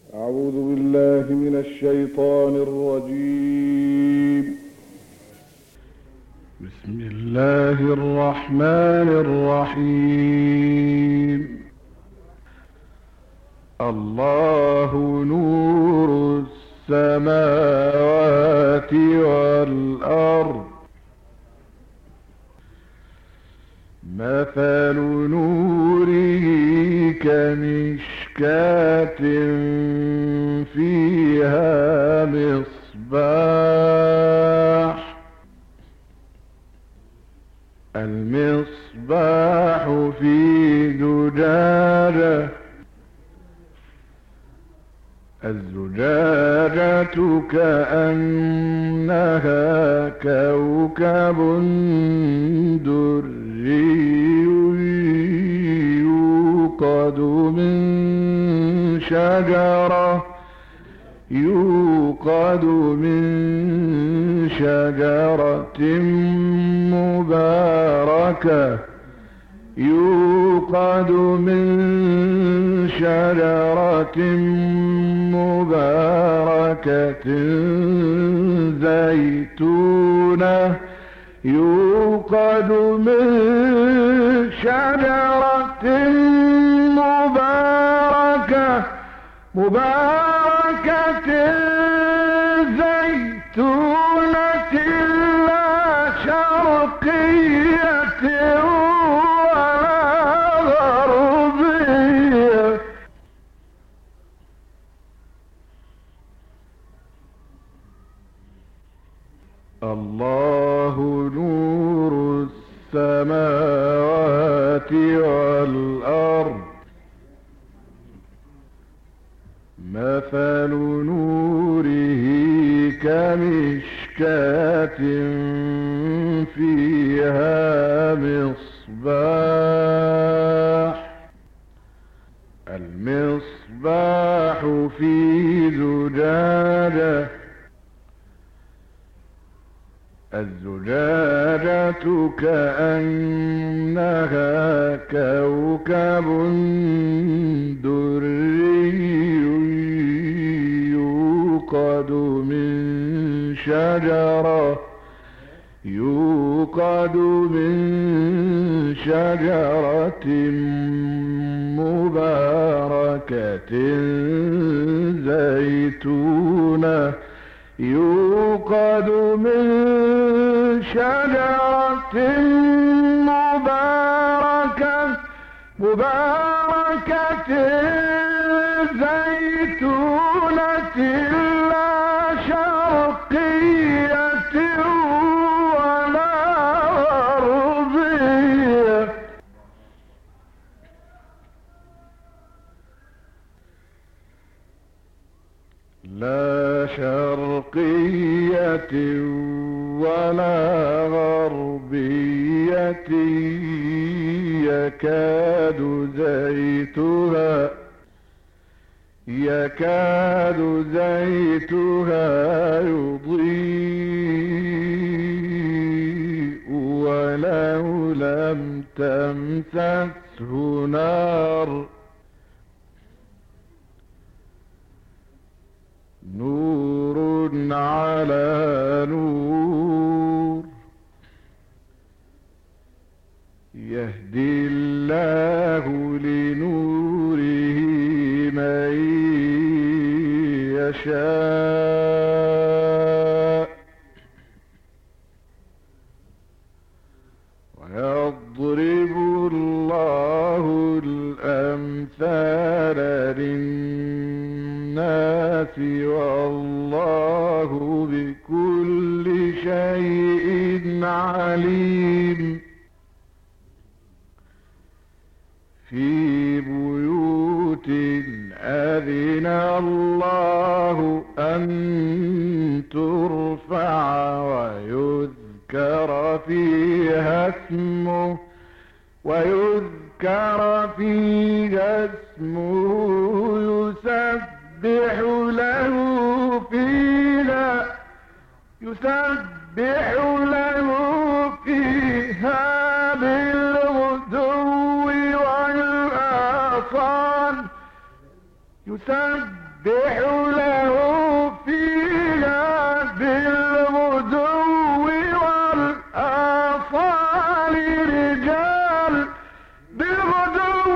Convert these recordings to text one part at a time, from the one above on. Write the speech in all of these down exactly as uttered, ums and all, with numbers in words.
أعوذ بالله من الشيطان الرجيم. بسم الله الرحمن الرحيم. الله نور السماوات والأرض، مثل نوره كمشكاة فيها مصباح، المصباح في زجاجة، الزجاجة كأنها كوكب دري يوقد من شجرة يوقد من شجرة مباركة يوقد من شجرة مباركة زيتونة يوقد من شجرة مباركة مباركة زيتونة لا شرقية الله نور السماوات والأرض، مثل نوره كمشكاة فيها مصباح، المصباح في زجاجة، الزجاجة كأنها كوكب دري يوقد من شجرة يوقد من شجرة مباركة زيتونة يوقد من شجرة مباركة مباركة زيتونة لا شرقية ولا غربية لا شرقية ولا غربية يكاد زيتها يكاد زيتها يضيء ولو لم تمسسه نار، نور على نور، يهدي الله لنوره من يشاء ويضرب الله الأمثال للناس والله بكل شيء عليم. في بيوت أذن الله أن ترفع ويذكر فيها اسمه ويذكر فيها اسمه يسبح له فيها يسبح له فيها بالغدو والآصال يسبح له فيها بالغدو والآصال رجال بالغدو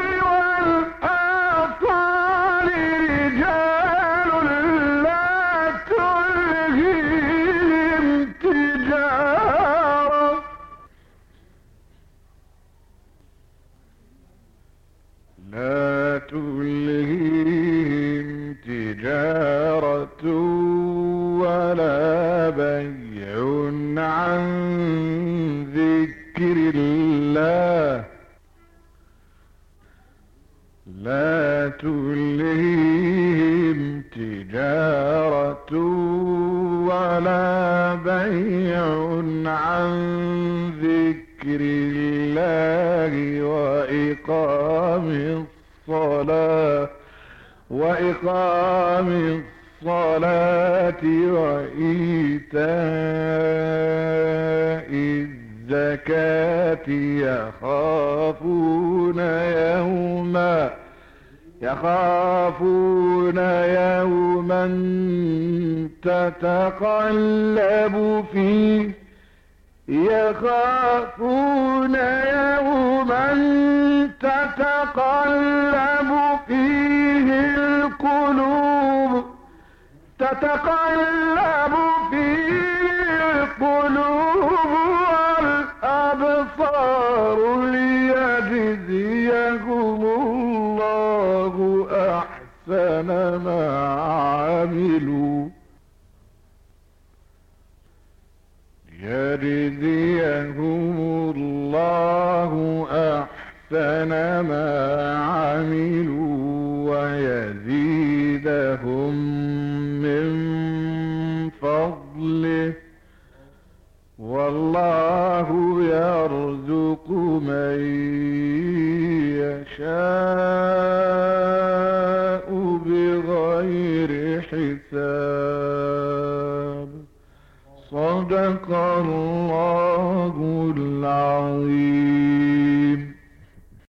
والآصال رجال لا تلهيهم تجارة لا تلهيهم تجارة ولا بيع عن ذكر الله لا تلهيهم تجارة ولا بيع عن ذكر الله وإقام الصلاة وإقام الصلاة وإيتاء الزكاة يخافون يوما يخافون يوما تتقلب فيه يخافون يوما تتقلب فيه القلوب تتقلب فيه القلوب والأبصار ليجزيهم الله أحسن ما عملوا يجزيهم الله أحسن ما عملوا ويزيدهم من فضله والله يرزق من يشاء بغير حساب صدق الله العظيم.